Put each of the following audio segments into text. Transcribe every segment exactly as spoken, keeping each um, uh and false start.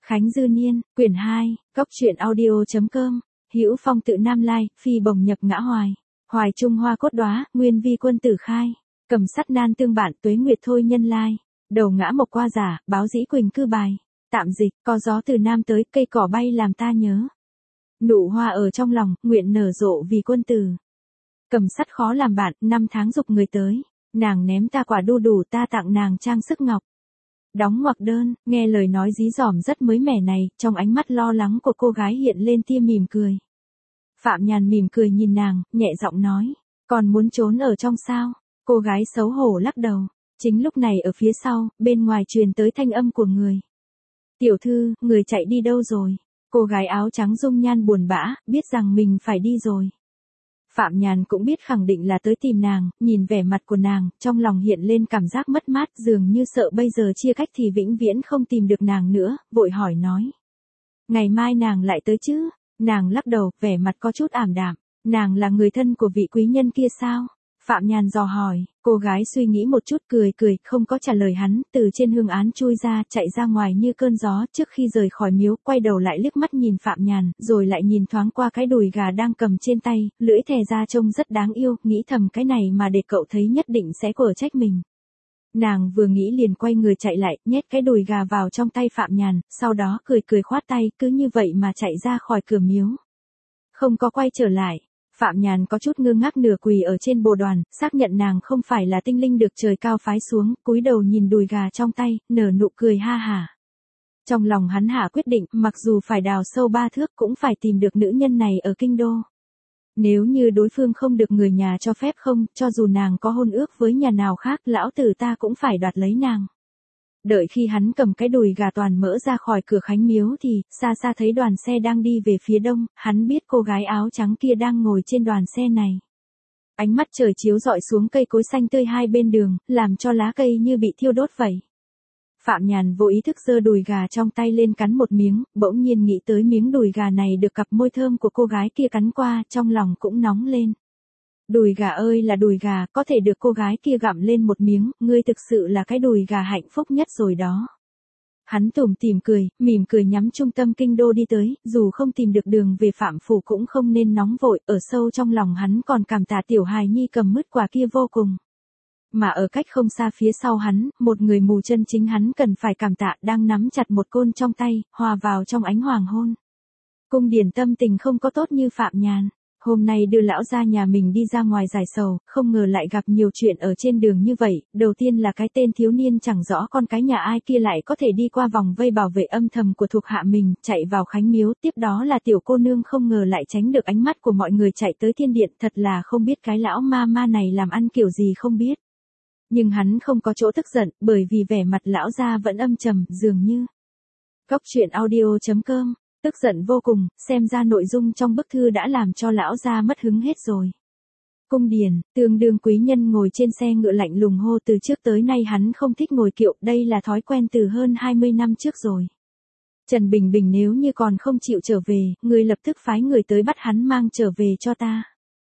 Khánh Dư Niên, quyển hai, góc truyện audio.com, Hữu Phong tự Nam Lai, phi bồng nhập ngã hoài. Hoài Trung Hoa cốt đóa, nguyên vi quân tử khai. Cầm sắt nan tương bạn, tuế nguyệt thôi nhân lai. Đầu ngã mộc qua giả, báo dĩ quỳnh cư bài. Tạm dịch, có gió từ Nam tới, cây cỏ bay làm ta nhớ. Nụ hoa ở trong lòng, nguyện nở rộ vì quân tử. Cầm sắt khó làm bạn, năm tháng dục người tới. Nàng ném ta quả đu đủ, ta tặng nàng trang sức ngọc. Đóng ngoặc đơn, nghe lời nói dí dỏm rất mới mẻ này, trong ánh mắt lo lắng của cô gái hiện lên tia mỉm cười. Phạm Nhàn mỉm cười nhìn nàng, nhẹ giọng nói, còn muốn trốn ở trong sao? Cô gái xấu hổ lắc đầu. Chính lúc này ở phía sau, bên ngoài truyền tới thanh âm của người. Tiểu thư, người chạy đi đâu rồi? Cô gái áo trắng dung nhan buồn bã, biết rằng mình phải đi rồi. Phạm Nhàn cũng biết khẳng định là tới tìm nàng, nhìn vẻ mặt của nàng, trong lòng hiện lên cảm giác mất mát, dường như sợ bây giờ chia cách thì vĩnh viễn không tìm được nàng nữa, vội hỏi nói. Ngày mai nàng lại tới chứ? Nàng lắc đầu, vẻ mặt có chút ảm đạm. Nàng là người thân của vị quý nhân kia sao? Phạm Nhàn dò hỏi, cô gái suy nghĩ một chút cười cười, không có trả lời hắn, từ trên hương án chui ra, chạy ra ngoài như cơn gió, trước khi rời khỏi miếu, quay đầu lại liếc mắt nhìn Phạm Nhàn, rồi lại nhìn thoáng qua cái đùi gà đang cầm trên tay, lưỡi thè ra trông rất đáng yêu, nghĩ thầm cái này mà để cậu thấy nhất định sẽ quở trách mình. Nàng vừa nghĩ liền quay người chạy lại, nhét cái đùi gà vào trong tay Phạm Nhàn, sau đó cười cười khoát tay, cứ như vậy mà chạy ra khỏi cửa miếu. Không có quay trở lại. Phạm Nhàn có chút ngơ ngác nửa quỳ ở trên bồ đoàn, xác nhận nàng không phải là tinh linh được trời cao phái xuống, cúi đầu nhìn đùi gà trong tay, nở nụ cười ha hả. Trong lòng hắn hạ quyết định, mặc dù phải đào sâu ba thước cũng phải tìm được nữ nhân này ở kinh đô. Nếu như đối phương không được người nhà cho phép không, cho dù nàng có hôn ước với nhà nào khác, lão tử ta cũng phải đoạt lấy nàng. Đợi khi hắn cầm cái đùi gà toàn mỡ ra khỏi cửa khánh miếu thì, xa xa thấy đoàn xe đang đi về phía đông, hắn biết cô gái áo trắng kia đang ngồi trên đoàn xe này. Ánh mắt trời chiếu rọi xuống cây cối xanh tươi hai bên đường, làm cho lá cây như bị thiêu đốt vậy. Phạm Nhàn vô ý thức giơ đùi gà trong tay lên cắn một miếng, bỗng nhiên nghĩ tới miếng đùi gà này được cặp môi thơm của cô gái kia cắn qua, trong lòng cũng nóng lên. Đùi gà ơi là đùi gà, có thể được cô gái kia gặm lên một miếng, ngươi thực sự là cái đùi gà hạnh phúc nhất rồi đó. Hắn tủm tỉm cười, mỉm cười nhắm trung tâm kinh đô đi tới, dù không tìm được đường về Phạm phủ cũng không nên nóng vội, ở sâu trong lòng hắn còn cảm tạ tiểu hài nhi cầm mứt quả kia vô cùng. Mà ở cách không xa phía sau hắn, một người mù chân chính hắn cần phải cảm tạ đang nắm chặt một côn trong tay, hòa vào trong ánh hoàng hôn. Cung Điển tâm tình không có tốt như Phạm Nhàn. Hôm nay đưa lão gia nhà mình đi ra ngoài giải sầu, không ngờ lại gặp nhiều chuyện ở trên đường như vậy, đầu tiên là cái tên thiếu niên chẳng rõ con cái nhà ai kia lại có thể đi qua vòng vây bảo vệ âm thầm của thuộc hạ mình, chạy vào khánh miếu, tiếp đó là tiểu cô nương không ngờ lại tránh được ánh mắt của mọi người chạy tới thiên điện, thật là không biết cái lão ma ma này làm ăn kiểu gì không biết. Nhưng hắn không có chỗ tức giận, bởi vì vẻ mặt lão gia vẫn âm trầm, dường như. Góc truyện audio.com. Tức giận vô cùng, xem ra nội dung trong bức thư đã làm cho lão gia mất hứng hết rồi. Cung Điển, tương đương quý nhân ngồi trên xe ngựa lạnh lùng hô từ trước tới nay hắn không thích ngồi kiệu, đây là thói quen từ hơn hai mươi năm trước rồi. Trần Bình Bình nếu như còn không chịu trở về, người lập tức phái người tới bắt hắn mang trở về cho ta.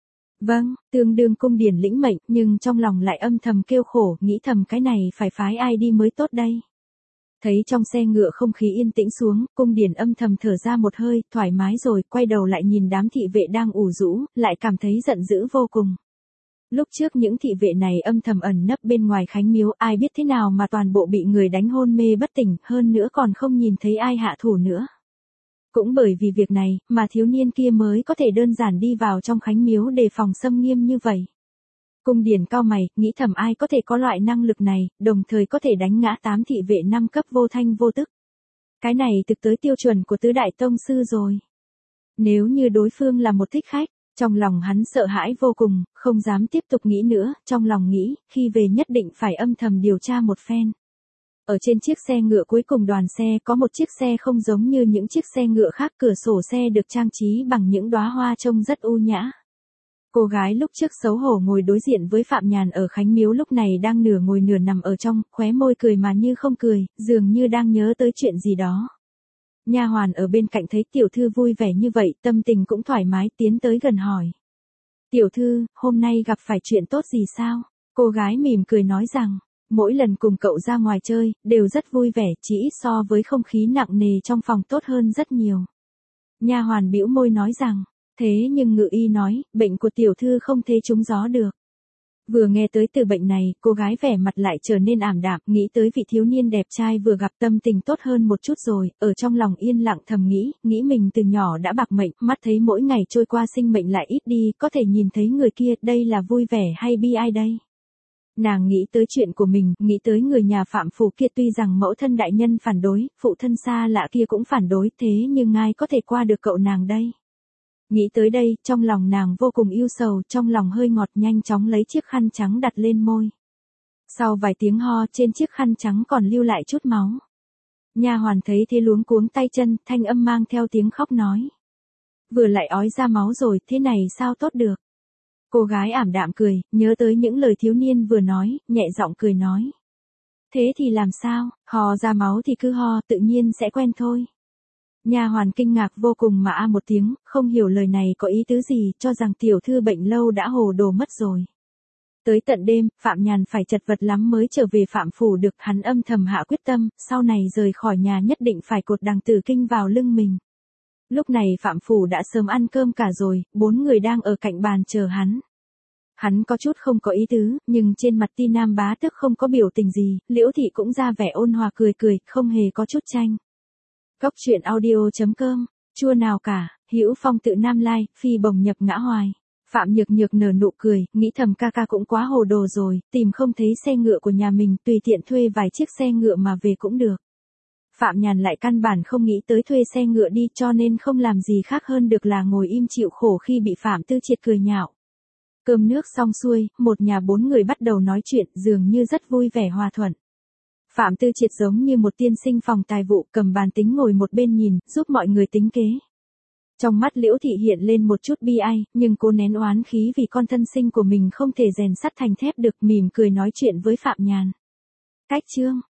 Vâng, tương đương Cung Điển lĩnh mệnh, nhưng trong lòng lại âm thầm kêu khổ, nghĩ thầm cái này phải phái ai đi mới tốt đây. Thấy trong xe ngựa không khí yên tĩnh xuống, Cung Điển âm thầm thở ra một hơi, thoải mái rồi, quay đầu lại nhìn đám thị vệ đang ủ rũ, lại cảm thấy giận dữ vô cùng. Lúc trước những thị vệ này âm thầm ẩn nấp bên ngoài khánh miếu, ai biết thế nào mà toàn bộ bị người đánh hôn mê bất tỉnh, hơn nữa còn không nhìn thấy ai hạ thủ nữa. Cũng bởi vì việc này, mà thiếu niên kia mới có thể đơn giản đi vào trong khánh miếu đề phòng xâm nghiêm như vậy. Cung Điển cao mày, nghĩ thầm ai có thể có loại năng lực này, đồng thời có thể đánh ngã tám thị vệ năm cấp vô thanh vô tức. Cái này thực tới tiêu chuẩn của tứ đại tông sư rồi. Nếu như đối phương là một thích khách, trong lòng hắn sợ hãi vô cùng, không dám tiếp tục nghĩ nữa, trong lòng nghĩ, khi về nhất định phải âm thầm điều tra một phen. Ở trên chiếc xe ngựa cuối cùng đoàn xe có một chiếc xe không giống như những chiếc xe ngựa khác, cửa sổ xe được trang trí bằng những đóa hoa trông rất u nhã. Cô gái lúc trước xấu hổ ngồi đối diện với Phạm Nhàn ở khánh miếu lúc này đang nửa ngồi nửa nằm ở trong, khóe môi cười mà như không cười, dường như đang nhớ tới chuyện gì đó. Nha hoàn ở bên cạnh thấy tiểu thư vui vẻ như vậy, tâm tình cũng thoải mái, tiến tới gần hỏi. Tiểu thư, hôm nay gặp phải chuyện tốt gì sao? Cô gái mỉm cười nói rằng, Mỗi lần cùng cậu ra ngoài chơi, đều rất vui vẻ, chỉ ít so với không khí nặng nề trong phòng tốt hơn rất nhiều. Nha hoàn bĩu môi nói rằng, thế nhưng ngự y nói, bệnh của tiểu thư không thể trúng gió được. Vừa nghe tới từ bệnh này, cô gái vẻ mặt lại trở nên ảm đạm, nghĩ tới vị thiếu niên đẹp trai vừa gặp tâm tình tốt hơn một chút rồi, ở trong lòng yên lặng thầm nghĩ, nghĩ mình từ nhỏ đã bạc mệnh, mắt thấy mỗi ngày trôi qua sinh mệnh lại ít đi, có thể nhìn thấy người kia, đây là vui vẻ hay bi ai đây? Nàng nghĩ tới chuyện của mình, nghĩ tới người nhà Phạm Phủ kia tuy rằng mẫu thân đại nhân phản đối, phụ thân xa lạ kia cũng phản đối, thế nhưng ai có thể qua được cậu nàng đây? Nghĩ tới đây, trong lòng nàng vô cùng yêu sầu, trong lòng hơi ngọt, nhanh chóng lấy chiếc khăn trắng đặt lên môi. Sau vài tiếng ho, trên chiếc khăn trắng còn lưu lại chút máu. Nha hoàn thấy thế luống cuống tay chân, thanh âm mang theo tiếng khóc nói. Vừa lại ói ra máu rồi, thế này sao tốt được? Cô gái ảm đạm cười, nhớ tới những lời thiếu niên vừa nói, nhẹ giọng cười nói. Thế thì làm sao, ho ra máu thì cứ ho, tự nhiên sẽ quen thôi. Nha hoàn kinh ngạc vô cùng mà a một tiếng, không hiểu lời này có ý tứ gì, cho rằng tiểu thư bệnh lâu đã hồ đồ mất rồi. Tới tận đêm, Phạm Nhàn phải chật vật lắm mới trở về Phạm Phủ được, hắn âm thầm hạ quyết tâm, sau này rời khỏi nhà nhất định phải cột đằng tử kinh vào lưng mình. Lúc này Phạm Phủ đã sớm ăn cơm cả rồi, bốn người đang ở cạnh bàn chờ hắn. Hắn có chút không có ý tứ, nhưng trên mặt Ti Nam bá tức không có biểu tình gì, Liễu Thị cũng ra vẻ ôn hòa cười cười, không hề có chút tranh. Góc truyện audio chấm com, chua nào cả, Hữu Phong tự Nam Lai, phi bồng nhập ngã hoài. Phạm Nhược Nhược nở nụ cười, nghĩ thầm ca ca cũng quá hồ đồ rồi, tìm không thấy xe ngựa của nhà mình, tùy tiện thuê vài chiếc xe ngựa mà về cũng được. Phạm Nhàn lại căn bản không nghĩ tới thuê xe ngựa đi, cho nên không làm gì khác hơn được là ngồi im chịu khổ khi bị Phạm Tư Triệt cười nhạo. Cơm nước xong xuôi, một nhà bốn người bắt đầu nói chuyện, dường như rất vui vẻ hòa thuận. Phạm Tư Triệt giống như một tiên sinh phòng tài vụ, cầm bàn tính ngồi một bên nhìn, giúp mọi người tính kế. Trong mắt Liễu Thị hiện lên một chút bi ai, nhưng cô nén oán khí vì con thân sinh của mình không thể rèn sắt thành thép được, mỉm cười nói chuyện với Phạm Nhàn. Cách chương